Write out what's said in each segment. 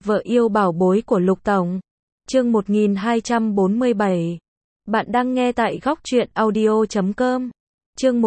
Vợ yêu bảo bối của Lục Tổng. Chương 1247. Bạn đang nghe tại góc truyện audio.com. Chương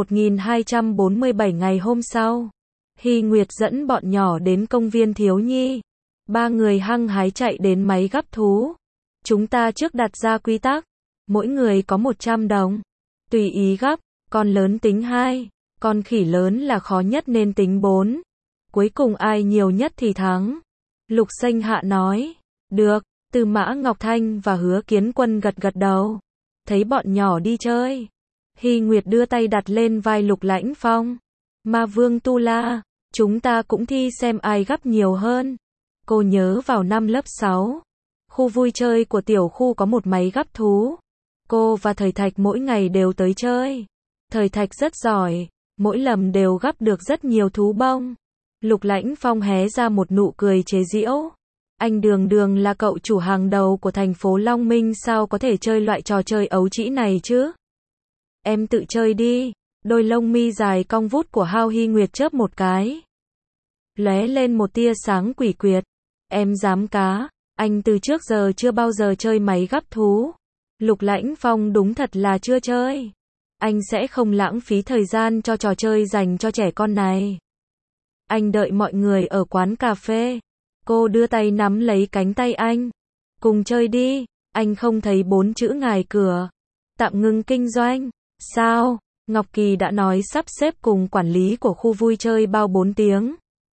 1247 ngày hôm sau. Hy Nguyệt dẫn bọn nhỏ đến công viên thiếu nhi. Ba người hăng hái chạy đến máy gắp thú. Chúng ta trước đặt ra quy tắc. Mỗi người có 100 đồng. Tùy ý gắp, con lớn tính 2. Con khỉ lớn là khó nhất nên tính 4. Cuối cùng ai nhiều nhất thì thắng. Lục Xanh Hạ nói. Được, Từ Mã Ngọc Thanh và Hứa Kiến Quân gật gật đầu. Thấy bọn nhỏ đi chơi. Hy Nguyệt đưa tay đặt lên vai Lục Lãnh Phong. Ma Vương Tu La, chúng ta cũng thi xem ai gắp nhiều hơn. Cô nhớ vào năm lớp 6. Khu vui chơi của tiểu khu có một máy gắp thú. Cô và Thời Thạch mỗi ngày đều tới chơi. Thời Thạch rất giỏi, mỗi lần đều gắp được rất nhiều thú bông. Lục Lãnh Phong hé ra một nụ cười chế giễu. Anh Đường Đường là cậu chủ hàng đầu của thành phố Long Minh, sao có thể chơi loại trò chơi ấu trĩ này chứ? Em tự chơi đi. Đôi lông mi dài cong vút của Hao Hy Nguyệt chớp một cái. Lóe lên một tia sáng quỷ quyệt. Em dám cá, anh từ trước giờ chưa bao giờ chơi máy gắp thú. Lục Lãnh Phong đúng thật là chưa chơi. Anh sẽ không lãng phí thời gian cho trò chơi dành cho trẻ con này. Anh đợi mọi người ở quán cà phê. Cô đưa tay nắm lấy cánh tay anh. Cùng chơi đi, anh không thấy 4 chữ ngoài cửa. Tạm ngưng kinh doanh. Sao? Ngọc Kỳ đã nói sắp xếp cùng quản lý của khu vui chơi bao 4 tiếng.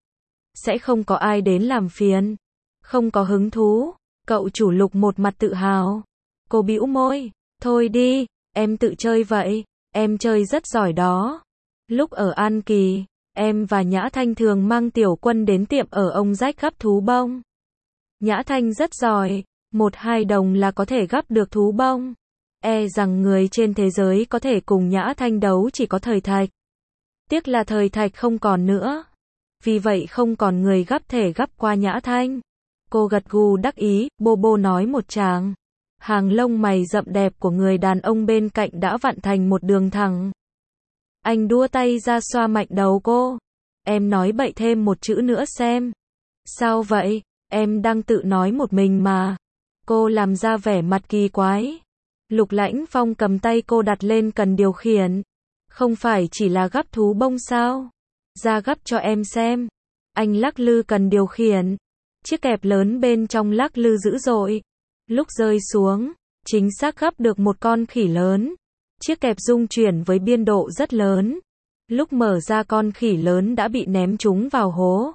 Sẽ không có ai đến làm phiền. Không có hứng thú. Cậu chủ Lục một mặt tự hào. Cô bĩu môi. Thôi đi, em tự chơi vậy. Em chơi rất giỏi đó. Lúc ở An Kỳ, em và Nhã Thanh thường mang Tiểu Quân đến tiệm ở ông Rách gắp thú bông. Nhã Thanh rất giỏi, 1-2 đồng là có thể gắp được thú bông. E rằng người trên thế giới có thể cùng Nhã Thanh đấu chỉ có Thời Thạch. Tiếc là Thời Thạch không còn nữa. Vì vậy không còn người gắp thể gắp qua Nhã Thanh. Cô gật gù đắc ý, bô bô nói một tràng. Hàng lông mày rậm đẹp của người đàn ông bên cạnh đã vặn thành một đường thẳng. Anh đua tay ra xoa mạnh đầu cô. Em nói bậy thêm một chữ nữa xem. Sao vậy? Em đang tự nói một mình mà. Cô làm ra vẻ mặt kỳ quái. Lục Lãnh Phong cầm tay cô đặt lên cần điều khiển. Không phải chỉ là gắp thú bông sao? Ra gắp cho em xem. Anh lắc lư cần điều khiển. Chiếc kẹp lớn bên trong lắc lư dữ dội. Lúc rơi xuống, chính xác gắp được một con khỉ lớn. Chiếc kẹp rung chuyển với biên độ rất lớn. Lúc mở ra con khỉ lớn đã bị ném trúng vào hố.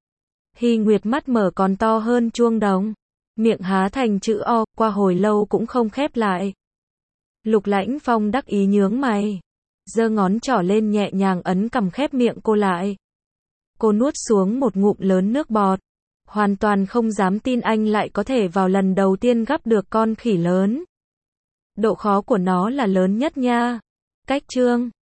Hy Nguyệt mắt mở còn to hơn chuông đồng. Miệng há thành chữ O, qua hồi lâu cũng không khép lại. Lục Lãnh Phong đắc ý nhướng mày. Giơ ngón trỏ lên nhẹ nhàng ấn cằm khép miệng cô lại. Cô nuốt xuống một ngụm lớn nước bọt. Hoàn toàn không dám tin anh lại có thể vào lần đầu tiên gắp được con khỉ lớn. Độ khó của nó là lớn nhất nha. Cách chương